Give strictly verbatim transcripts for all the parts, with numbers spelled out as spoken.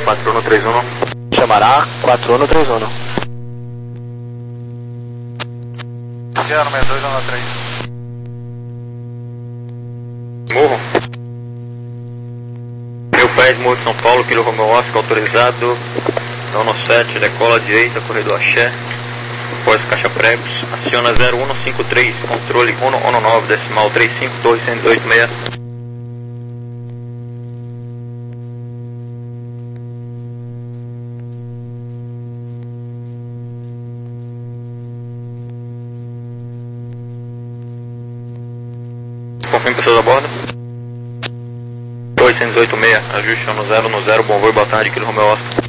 quatro um três um. Chamará quatro um três um. Sierra seis dois um três. Morro. Meu pés, Morro de São Paulo, Kilo Romeo Oscar, autorizado. Nono sete, decola à direita, corredor Axé. Pós caixa pregos. Aciona zero um cinco três, controle um um nove, decimal três cinco, torre cento e dezoito seis. Confirme pessoas a bordo. Torre cento e dezoito seis, ajuste no zero no zero, bom voo, boa tarde, Kilo Romeo Oscar.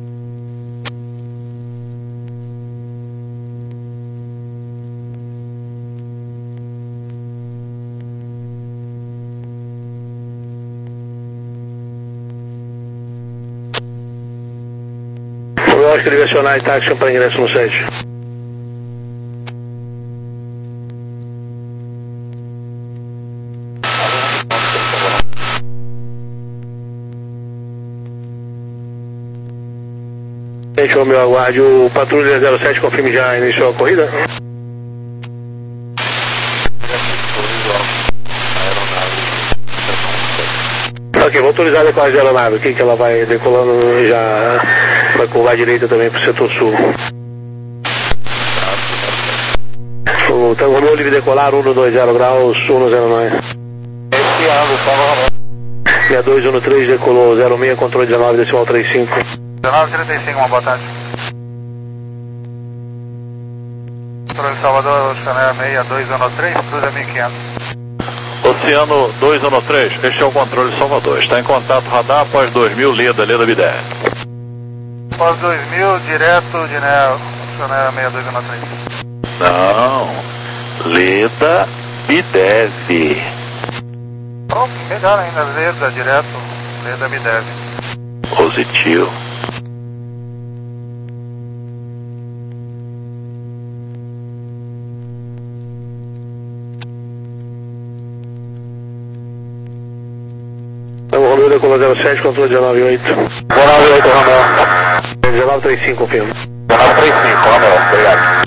Eu acho que direcionar e táxi para ingresso no sete. Gente, o meu aguarde, o patrulha zero sete confirme já iniciou a corrida? Ok, vou autorizar a decolagem da aeronave aqui, que ela vai decolando já, vai curvar à direita também para o setor sul. O Tango Romeo livre decolar, um dois zero graus, sul no zero nove. Esse ano, Tango Romeo. seis dois um três decolou zero seis, controle dezenove, decimal trinta e cinco. dezenove trinta e cinco, uma boa tarde. Controle Salvador, Chanel seis dois um três, cruza mil e quinhentos. Oceano dois um três, este é o controle Salvador. Está em contato radar após dois mil, Leda, Leda B dez. Após dois mil, direto de Neo, Chanel seis dois um três. Não, Leda B dez. Oh, melhor ainda, Leda, direto, Leda B dez. Positivo. Tango Romeo decolou zero sete, controle dezenove oito. dezenove oito, Romeo. dezenove trinta e cinco, confirma. dezenove trinta e cinco, Romeo, obrigado.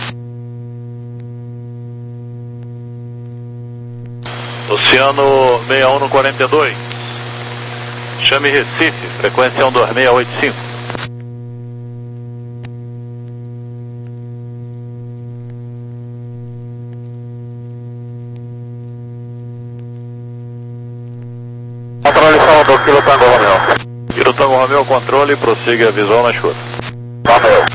Oceano seis um quarenta e dois. Chame Recife, frequência um dois seis oito cinco. Controle Salvador, Kilo Tango Romeo. Kilo Tango Romeo, controle, prossiga a visual na escuta. Romeo.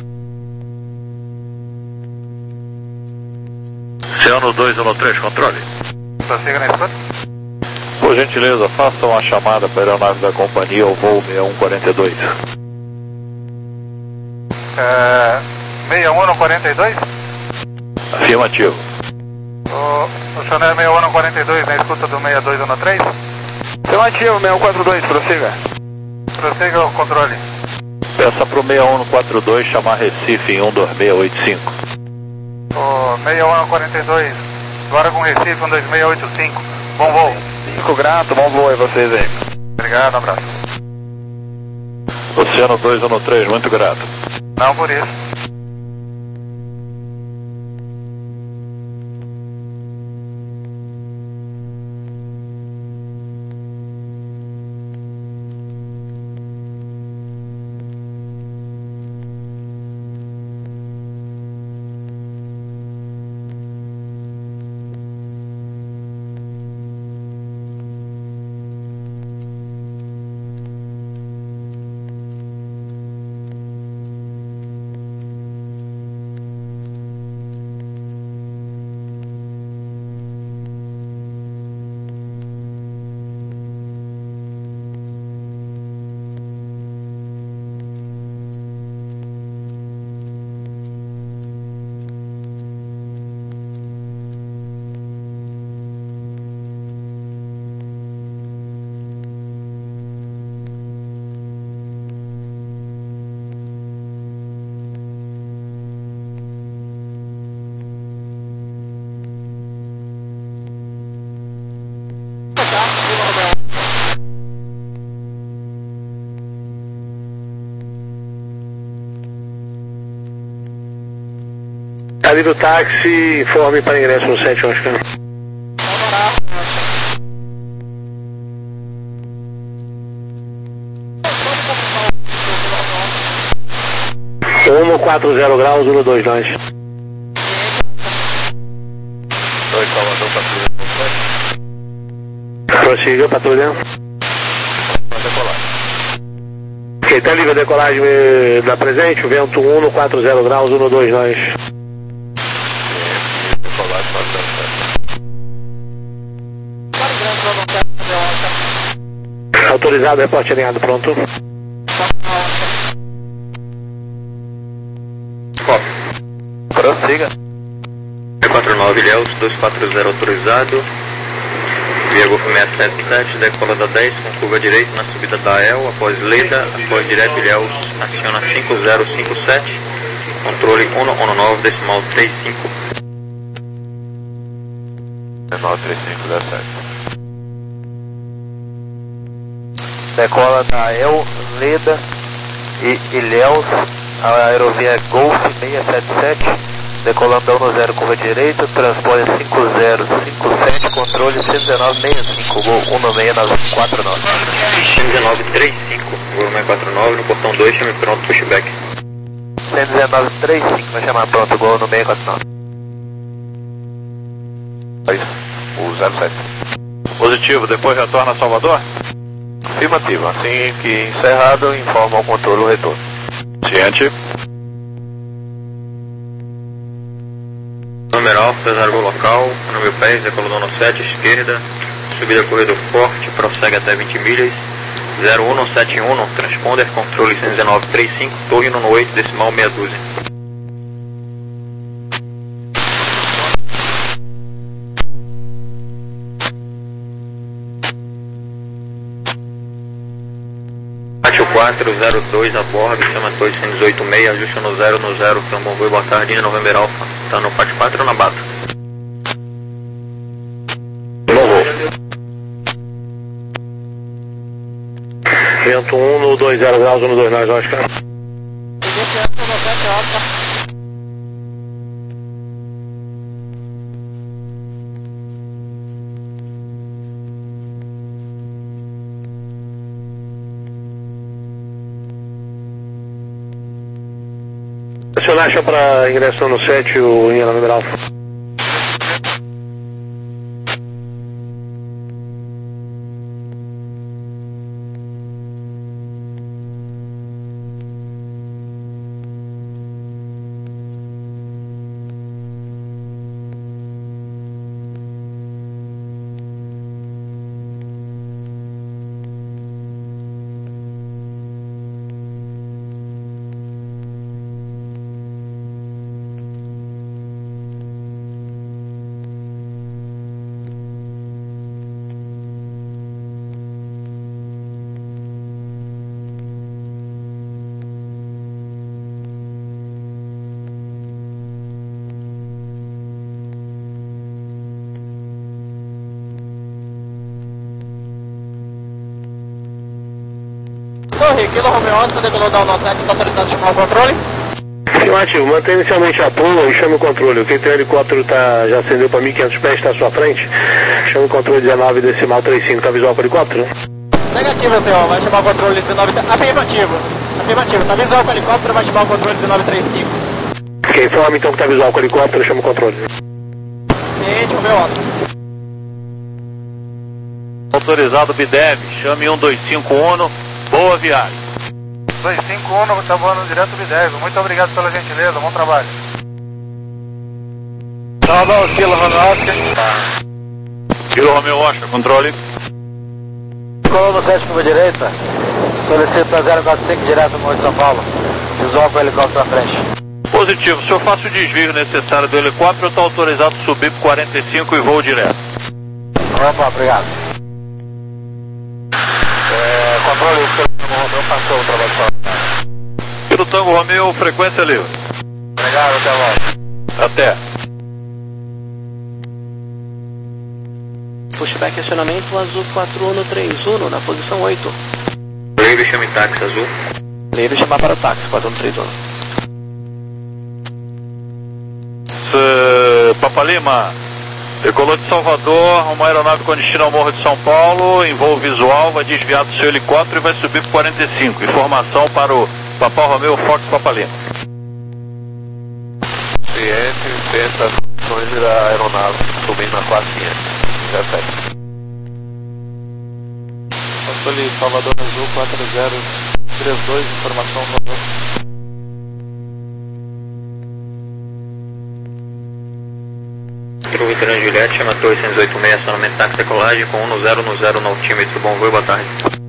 Oceano dois um três, controle. Prossiga na escuta. Por gentileza, faça uma chamada para a aeronave da companhia ao voo seis um quarenta e dois. É, seis um quarenta e dois? Afirmativo. O, o Chanel seis um quarenta e dois na escuta do seis dois um três? Afirmativo, seis um quatro dois, prossiga. Prossiga o controle. Peça para o seis um quatro dois chamar Recife em um dois seis oito cinco. O seis um quarenta e dois, agora com Recife um dois seis oito cinco. Bom voo. Fico grato, bom voo aí vocês aí. Obrigado, um abraço. Oceano dois um três, muito grato. Não por isso. Ali do táxi, informe para ingresso no sete, Oscar. um quatro zero graus, um dois nós. dois Salvador, patrulha. Prossiga, patrulha. Decolagem. Ok, tá livre a decolagem da presente, o vento um quatro zero graus, um dois nós. Decolagem, quatro. Autorizado, reporte alinhado, pronto. Prossiga. quatro nove Ilhéus, dois quatro zero autorizado. Via Golf seis sete sete, decola da dez com curva direita na subida da E L, após Leda, após direto Ilhéus, aciona cinco zero cinco sete, controle um um nove, decimal três cinco. nove três cinco zero sete. Decola da E L, Leda e Ilhéus, a aerovia é Golf seis sete sete, decolando um zero, curva direita, transpone cinco zero cinco sete, controle cento e dezenove sessenta e cinco, Gol um seis nove quatro nove. cento e dezenove trinta e cinco, Gol seis quatro nove, no portão dois, chame pronto, pushback. cento e dezenove trinta e cinco, vai chamar pronto, Gol no seis quatro nove. O zero sete. Positivo, depois retorna a Salvador? Afirmativo, assim que encerrado, informa ao controle o retorno. Ciente. Número alfa, reserva local, no meu pés, decolou no sete, esquerda, subida corredor forte, prossegue até vinte milhas, zero um sete um, transponder, controle cento e dezenove trinta e cinco, torre no oito, decimal meia dúzia. quatro zero dois a bordo, chama dois cento e dezoito seis, ajuste no zero no zero, que é um bom voo, boa tarde, November Alpha, tá no quatro quatro ou na bata? Vento um no dois zero graus, um dois nós, Oscar. Acionar para ingressar no sete, o Inha número alfa. Torre, Kilo Romeo Oscar, decolou da um sete, está autorizado a chamar o controle? Afirmativo, mantém inicialmente a pula e chame o controle. O que tem o helicóptero tá, já acendeu para mil e quinhentos pés, está à sua frente. Chama o controle dezenove decimal trinta e cinco, tá visual com o helicóptero? Negativo, senhor, vai chamar o controle dezenove... Afirmativo, afirmativo, tá visual com o helicóptero, vai chamar o controle dezenove trinta e cinco. Ok, informa então que tá visual com o helicóptero, chama o controle. Ciente, Romeo Oscar. Autorizado B D E V, chame um dois cinco Uno, boa viagem. dois cinco um, tá voando direto B dez, muito obrigado pela gentileza, bom trabalho. Salvador, Kilo Romeo Oscar. Kilo Romeo Oscar, controle. Decolou no sete, curva direita, solicita zero quatro cinco direto no Morro de São Paulo, visual com o helicóptero à frente. Positivo, se eu faço o desvio necessário do helicóptero, eu estou autorizado a subir por quarenta e cinco e voo direto. Opa, obrigado. É, controle, o Kilo Romeo passou o trabalho só. Kilo Tango Romeo, frequência livre. Obrigado, até logo. Até. Pushback acionamento azul quatro um três um na posição oito. Leibe, chame táxi azul. Leibe chamar para o táxi quatro um três um. Papa Lima. Decolou de Salvador, uma aeronave com destino ao Morro de São Paulo, em voo visual, vai desviar do seu helicóptero e vai subir para quarenta e cinco. Informação para o Papa Romeo Fox Papa Lima. Ciente, tenta as funções da aeronave subindo na classe Ciente. dezessete. Controle Salvador Azul quatro zero três dois, informação Romeo. Controle Vitorino Juliette, chama Torre cento e oitenta e seis, acionamento táxi decolagem com um no zero no zero no altímetro. Bom voo, boa tarde.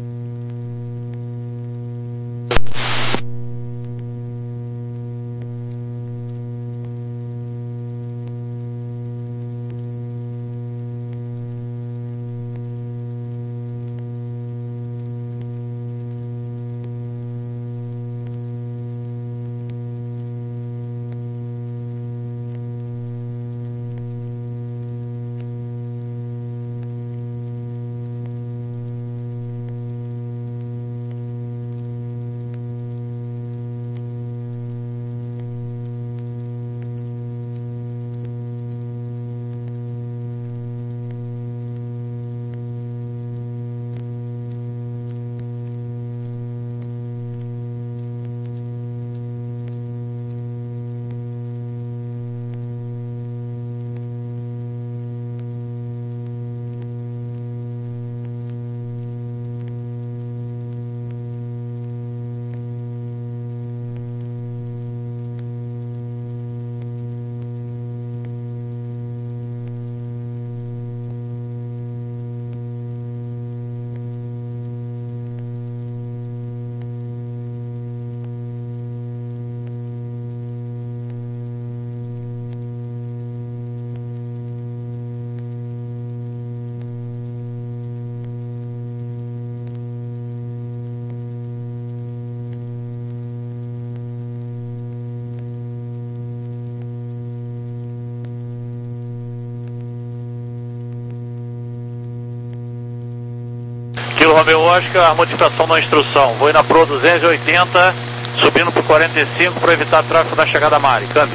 Kilo Romeo Oscar, modificação da instrução. Vou na Pro duzentos e oitenta, subindo para quarenta e cinco para evitar tráfego na chegada a Mari. Câmbio.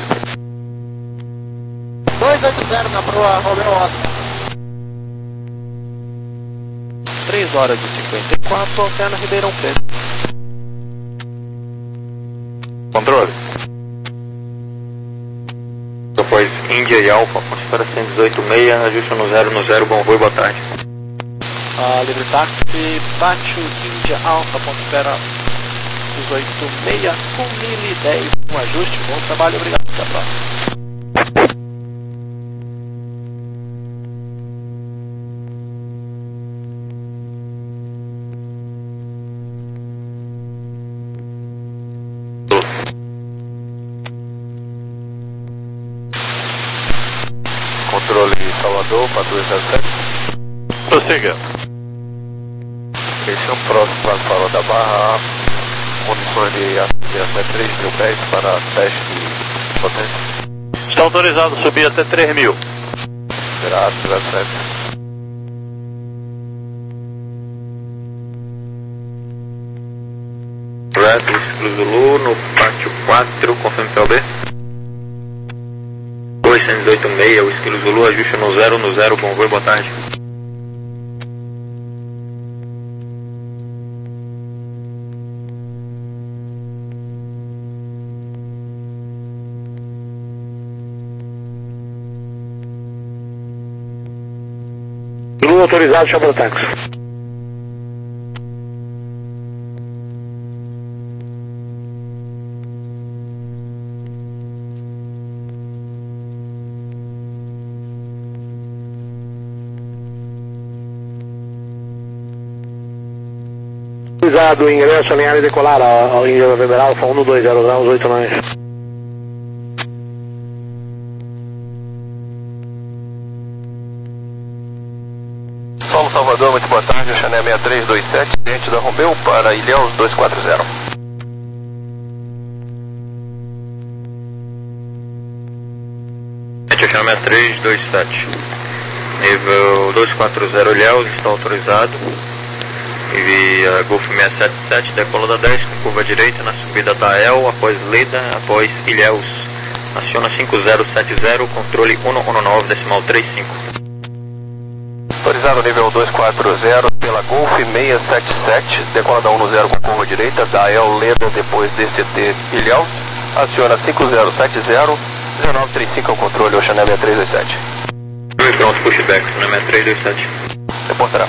dois oito zero na Pro Romeo Oscar. três horas e cinquenta e quatro, alterna Ribeirão Preto. Controle. Depois Índia e Alfa, considera cento e dezoito seis, ajuste no zero no zero, bom voo, boa tarde. A livre táxi, Pátio Índia Alfa, pondera dezoito seis com mil e dez, um ajuste, bom trabalho, obrigado, até a próxima. Controle Salvador, patrulha dezessete. Prossiga. Esse é um próximo para a fala da Barra, condições de até três mil pés para teste de potência. Está autorizado a subir até três mil. Graças, dezessete. Red, Whisky Zulu, no pátio quatro, confirme P L B. dois cento e dezoito seis, Whisky Zulu, ajuste no zero no zero, bom voo, boa tarde. Zulu autorizado, chama o táxi. Autorizado, ingresso, alinhar e decolar ao Índia November Alfa um dois zero graus, oito nove. Solo Salvador, muito boa tarde, Chané seis três dois sete, cliente da Romeo para Ilhéus dois quatro zero. Chané seis três dois sete, nível dois quatro zero Ilhéus, está autorizado. E via Golf seis sete sete, decola da dez, com curva direita, na subida da El, após Leda, após Ilhéus. aciona cinco zero sete zero, controle cento e nove decimal trinta e cinco. Autorizado nível duzentos e quarenta pela Golf seiscentos e setenta e sete, decola da cento com curva direita, da El Leda depois D C T Ilhéus, aciona cinco zero sete zero, dezenove trinta e cinco ao controle, Oceané seis três dois sete. Pronto, pushback, Oceané seis três dois sete. Reportará.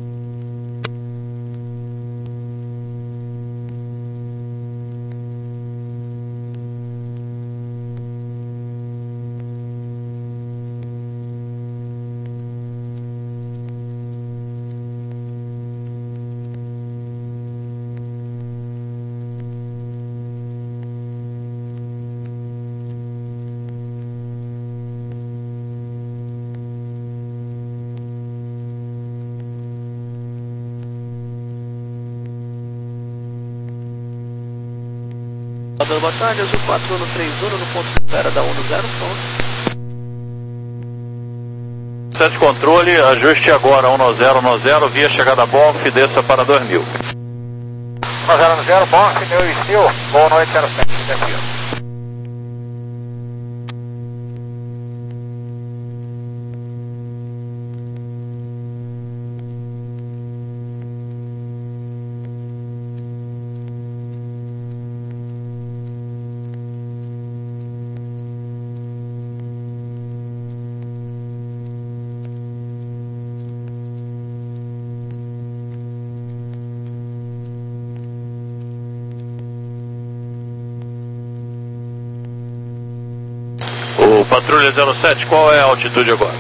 Boa tarde, Azul quatro um três um no ponto de espera da cento, pronto. Sete controle, ajuste agora cento, cento, via chegada Bonf, desça para dois mil. cento, zero, Bonf, meu estilo, boa noite, zero sete, desafio. Patrulha zero sete, qual é a altitude agora?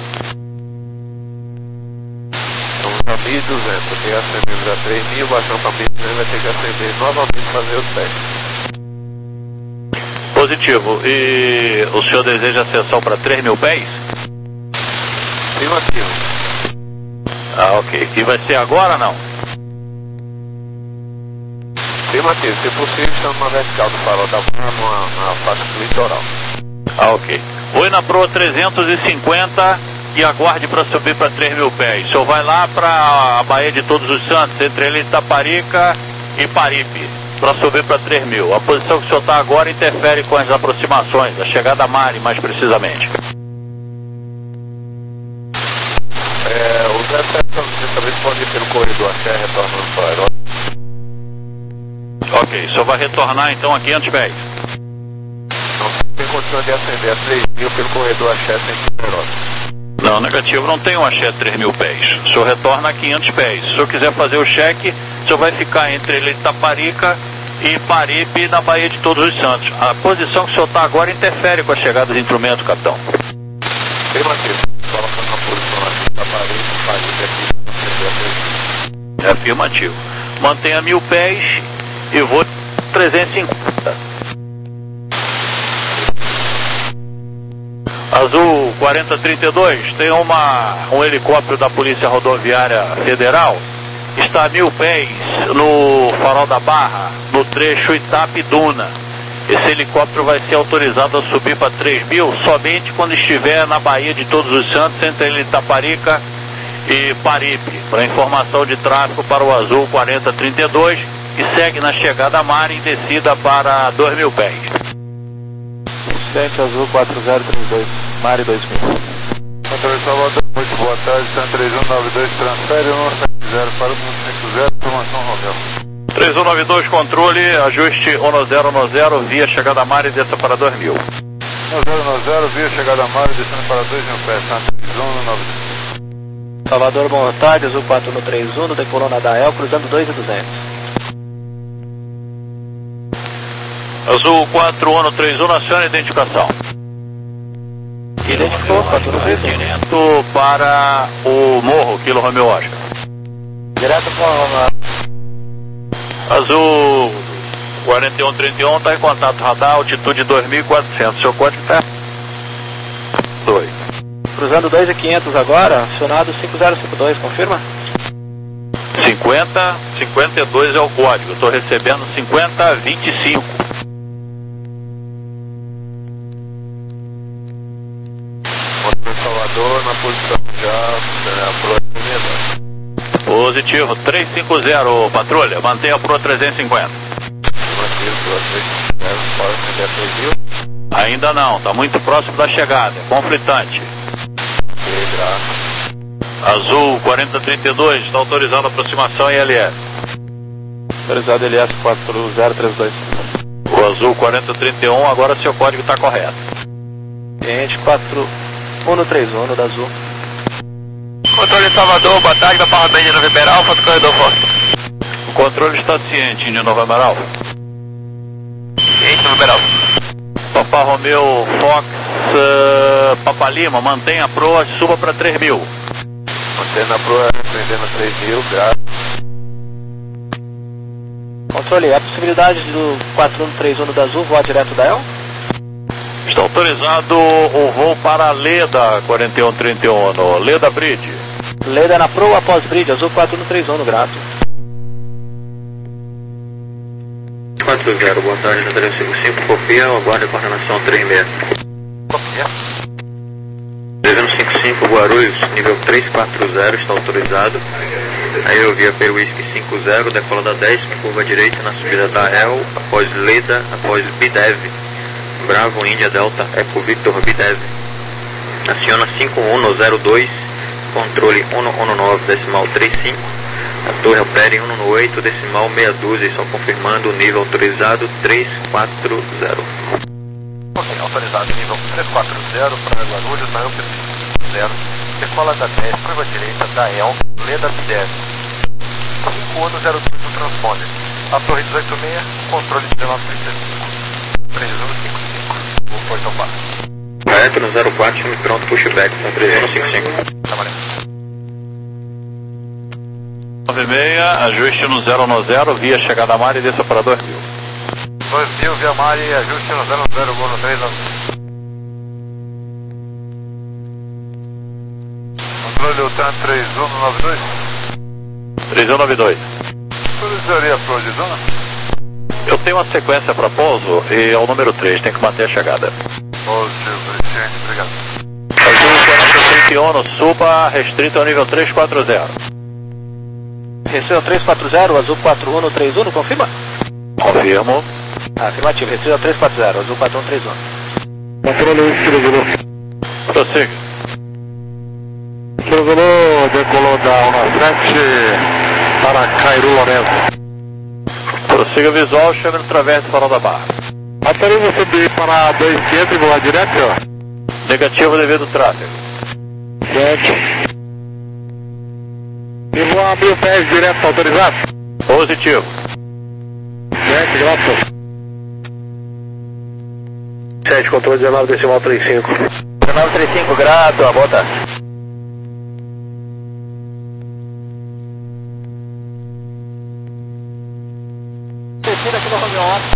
Estamos a mil e duzentos, tem que acender a três mil, baixando para mil e duzentos, vai ter que acender novamente e fazer o teste. Positivo. E o senhor deseja acessão para três mil pés? Afirmativo. Ah, ok. E vai ser agora ou não? Afirmativo. Se possível, estamos na vertical do farol da Barra, numa faixa do litoral. Ah, ok. Oi na Proa trezentos e cinquenta e aguarde para subir para três mil pés. O senhor vai lá para a Baía de Todos os Santos, entre ele Itaparica e Paripe, para subir para três mil. A posição que o senhor está agora interfere com as aproximações, a chegada a Mari, mais precisamente. É, o dezessete também pode ir pelo corredor até retornando para o aeródromo. Ok, o senhor vai retornar então a quinhentos pés. Tem condição de acender a três mil pelo corredor Axé sem aeródromo. Não, negativo, não tem um Axé três mil pés. O senhor retorna a quinhentos pés. Se o senhor quiser fazer o cheque, o senhor vai ficar entre ele Itaparica e Paripe na Baía de Todos os Santos. A posição que o senhor está agora interfere com a chegada dos instrumentos, capitão. Afirmativo. Colocando na posição aqui, Itaparica, Paripe aqui. É afirmativo. Mantenha mil pés e vou trezentos e cinquenta. Azul quarenta trinta e dois, tem uma, um helicóptero da Polícia Rodoviária Federal, está a mil pés no farol da Barra, no trecho Itape-Duna. Esse helicóptero vai ser autorizado a subir para três mil somente quando estiver na Baía de Todos os Santos, entre Itaparica e Paripe. Para informação de tráfego para o Azul quarenta trinta e dois, que segue na chegada a Mari em descida para dois mil pés. Incidente Azul quatro zero três dois, Mari dois mil. Controle Salvador, muito boa tarde, cento e três um nove dois, transfere cento sete zero para o cento cinquenta, informação Rovel. três um nove dois, controle, ajuste cento zero, via chegada a Mari, desça para dois mil. cento zero, via chegada a Mari, descendo para dois mil pés, cento e três um nove dois. Salvador, boa tarde, Azul quatro um três um, decolou na Dael, cruzando dois e duzentos. Azul quatro um três um, aciona a identificação. Identificou, quatro um três um. Direto para o Morro, Kilo Romeo Oscar. Direto para o Azul quarenta e um trinta e um, está em contato radar, altitude dois mil e quatrocentos. Seu código está? dois. Cruzando dois e quinhentos agora, acionado cinco zero cinco dois, confirma? cinquenta, cinquenta e dois é o código, estou recebendo cinquenta vinte e cinco. Salvador na posição já é, proximidade. Positivo, trezentos e cinquenta, patrulha, mantenha a Pro trezentos e cinquenta. Mantenha a Pro trezentos e cinquenta, pode acender a três mil. Ainda não, está muito próximo da chegada, é conflitante. Azul quarenta trinta e dois, está autorizado a aproximação em L S. Autorizado L S quatro zero três dois. O Azul quarenta trinta e um, agora seu código está correto. Cliente quatro um três um da Azul. Controle Salvador, boa tarde, da Power Band no Ribeirão Alfa, do corredor Fox. O controle está ciente, Índio Nova Amaral. Ciente no Ribeirão Alfa. Papa Romeo Fox, uh, Papa Lima, mantenha a proa, suba para três mil. Mantendo a proa, prendendo três mil, graças. Controle, a possibilidade do quatro um três um da Azul voar direto da E L? Está autorizado o voo para Leda quarenta e um trinta e um, no Leda Bridge. Leda na proa após Bridge, Azul quatro um três um no grato. quatro zero, boa tarde, na trezentos e cinquenta e cinco, copia, aguarde a coordenação três seis. Copia. trezentos e cinquenta e cinco, Guarulhos, nível três quatro zero, está autorizado. Aí eu vi a P Whisky cinco zero, decola da dez, curva direita na subida da E L, após Leda, após Bidev. Bravo, Índia, Delta, Eco Victor, Bidev. Aciona cinco um zero dois, controle um um nove, decimal trinta e cinco. A torre opera um um oito, decimal meia dúzia, só confirmando o nível autorizado três quatro zero. Ok, autorizado nível três quatro zero para Guarulhos, na Amper zero. Decola da dez, curva direita da E L, Leda Bidev. cinco um zero dois no transponder. A torre dezoito seis, controle dezenove trinta e cinco. Presumo cinco cinco, o portão barra. Correto no zero quatro, me pronto, pushback, na trezentos e cinquenta e cinco. Trabalhando. nove seis, ajuste no zero um zero, via chegada a mar e desça para dois mil. dois mil, via mar e ajuste no zero zero, gol no três nove. Controle o TAN três um nove dois. três um nove dois. Autorizaria a proa de zona? Eu tenho uma sequência para pouso e é o número três, tem que manter a chegada. Positivo, Vicente, obrigado. Azul quarenta trinta e um, no suba, restrito ao nível três quatro zero. Restrito três quatro zero, Azul quatro um três um, confirma? Confirmo. Afirmativo, restrito três quatro zero, Azul quatro um três um. Controle um, Prossiga. Circulou, decolou da um sete para Cairu Lourenço. Prossiga visual, chame no través do farol da barra. Autoriza subir para dois quinhentos e voar direto, ó. Negativo devido ao tráfego. Certo. E voar mil pés direto, autorizado? Positivo. Certo, graças. sete, controle dezenove, decimal trinta e cinco. dezenove trinta e cinco, grato, a volta. Descida aqui no Romeo Oscar.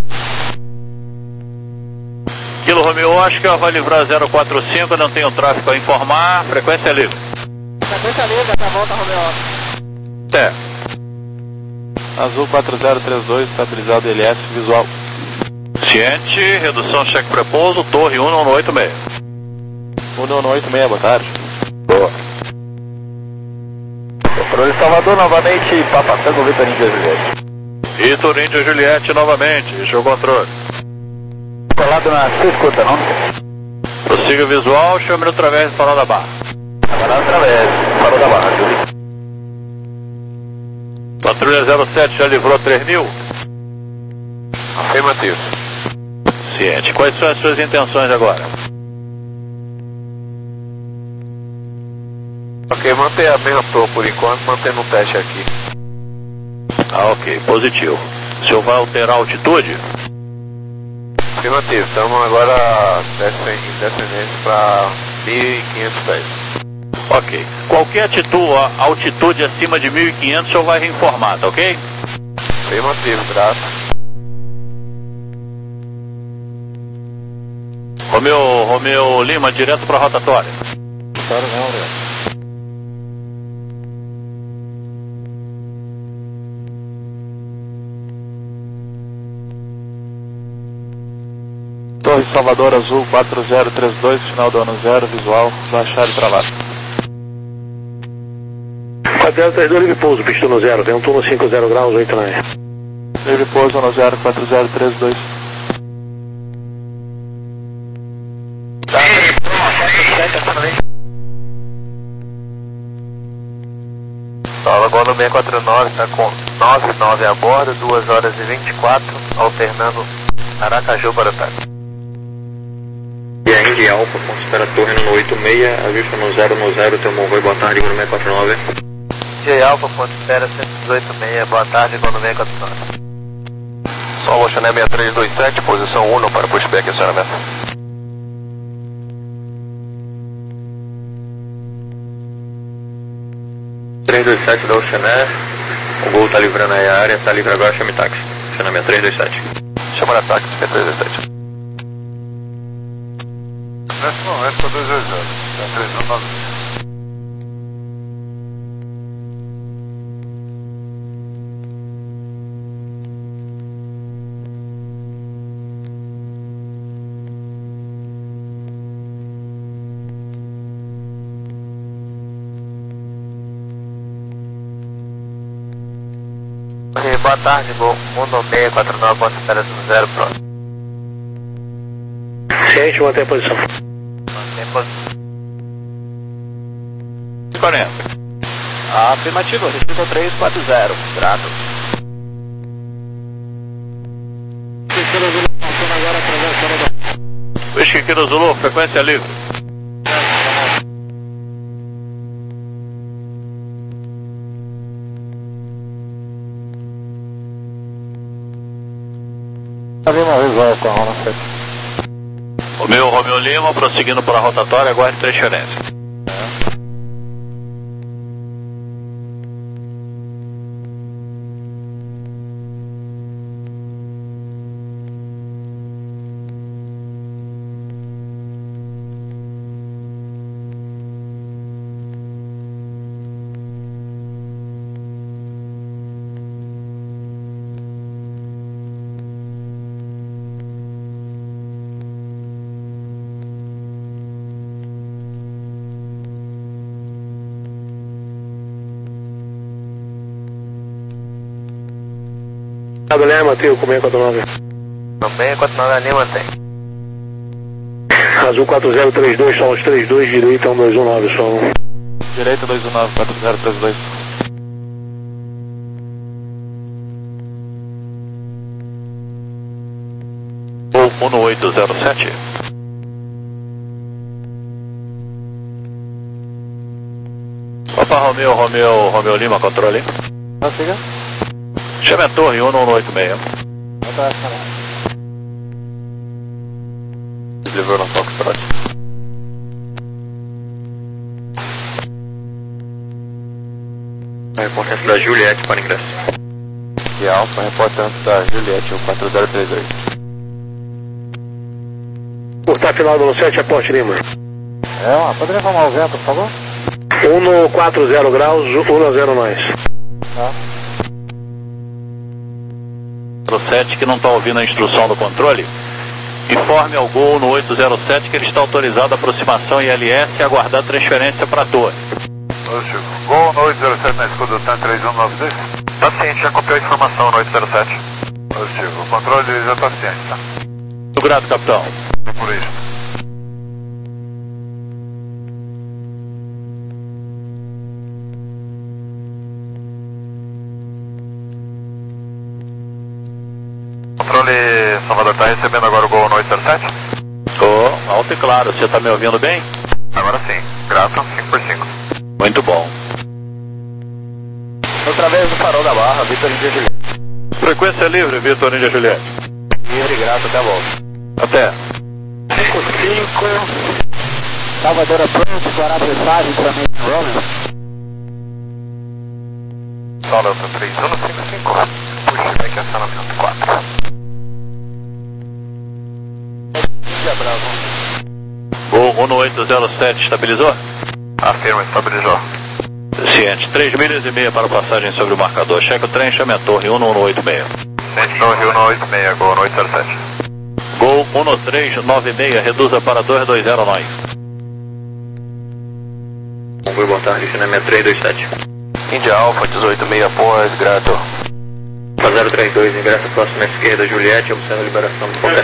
Kilo Romeo Oscar, vai livrar zero quatro cinco, não tem o tráfego a informar, frequência livre. Frequência livre, pra volta Romeo Oscar. É. Azul quatro zero três dois, estabilizado L S, visual. Ciente, redução cheque prepouso, torre um um oito seis. um um oito seis, boa tarde. Boa. Controle Salvador, novamente, Papa Tango, Vitor Índia Juliette. Vitor Índia Juliette novamente, deixa o controle. Colado na sua escuta, não? Prossiga visual, chame no través do farol da barra. Agora através, farol da barra, Júlio. Patrulha zero sete já livrou três mil? Afirmativo. Ciente. Quais são as suas intenções agora? Ok, manter a mesma proa por enquanto, mantendo um teste aqui. Ah, ok. Positivo. O senhor vai alterar a altitude? Afirmativo, estamos agora descendo, descendendo para mil e quinhentos pés. Ok. Qualquer atitude, altitude acima de mil e quinhentos, o senhor vai reinformar, tá ok? Afirmativo, graças. Romeu, Romeu Lima, direto para a rotatória. Claro não, né? Torre Salvador Azul quatro zero três dois, final do ano zero, visual, baixar e travar. quatro zero três dois, livre pouso, pista no zero, vento no cinco zero graus, oito nove. Livre pouso no zero quatro zero três dois. voo no seis quatro nove está com nove nove a bordo, duas horas e vinte e quatro, alternando Aracaju para o táxi. E a Indy Alpha, considera torre no oito seis, ajusta no zero no zero, teu Monroe, boa tarde, no seis quatro nove. Indy Alpha, considera cento e dezoito seis, boa tarde, no seis quatro nove. Solo Channel seis três dois sete, posição um para pushback e acionamento. três dois sete da Oceanair, o Gol tá livrando aí a área, tá livre agora, chame táxi. Oceanair seis três dois sete. Chama a táxi seis três dois sete. Nesse momento, para dois dois zero, três um nove. Boa tarde, Gol um seis quatro nove, ponto espera no zero, próximo. Ciente, mantém a posição. Mantém a posição. quarenta. Afirmativo, restrito três quatro zero, grato. Whisky Kilo Zulu, frequência livre. O meu Romeo Lima, prosseguindo para a rotatória, aguarde transferência. Lema, mantém o seis quatro nove. No seis quatro nove ali, mantém. Azul quatro zero três dois, só os três dois, direita um dois um nove, só um. Direita dois um nove, quatro zero três dois. um oito zero sete. Opa, Romeo, Romeo, Romeo Lima, controle. Prossiga. Chame a torre um um oito seis. Livrou no Foxtrot. Reportante da Juliette para ingresso. E Alfa, reportante da Juliette, o quatro zero três dois. Cortar final do sete, aporte Lima. É, ó, poderia informar o vento, por favor? um no quatro zero graus, um no zero mais. Tá. O sete que não está ouvindo a instrução do controle, informe ao Gol no oito zero sete que ele está autorizado a aproximação I L S e aguardar transferência para a torre. Positivo. Gol no oito zero sete na escuta do três um nove dois. Tá ciente, já copiou a informação no oito zero sete. Positivo. O controle já está ciente, tá? Muito grato, capitão. Por isso. Controle Salvador, tá recebendo agora o Gol no oito zero sete? Tô alto e claro, você está me ouvindo bem? Agora sim, grato, cinco por cinco. Muito bom. Outra vez no farol da Barra, Vitor Índia Juliette. Frequência livre, Vitor Índia Juliette. Livre, grato, até a volta. Até. cinco cinco. Salvador Approach, Guará Pressagem, também Rollins. Solo três um cinco cinco. Pushback acionamento quatro. Gol um oito zero sete, estabilizou? Afirma, estabilizou. Ciente, três milhas e meia para passagem sobre o marcador. Checa o trem, chame a torre um um oito seis. Ciente, torre um um oito seis, Gol no oito zero sete. Gol um três nove seis, reduza para dois dois zero nove. Monroe, boa tarde, China seis três dois sete. India Alpha, dezoito seis, pós, grato. zero três dois, ingresso próxima esquerda, Juliette, observa a liberação do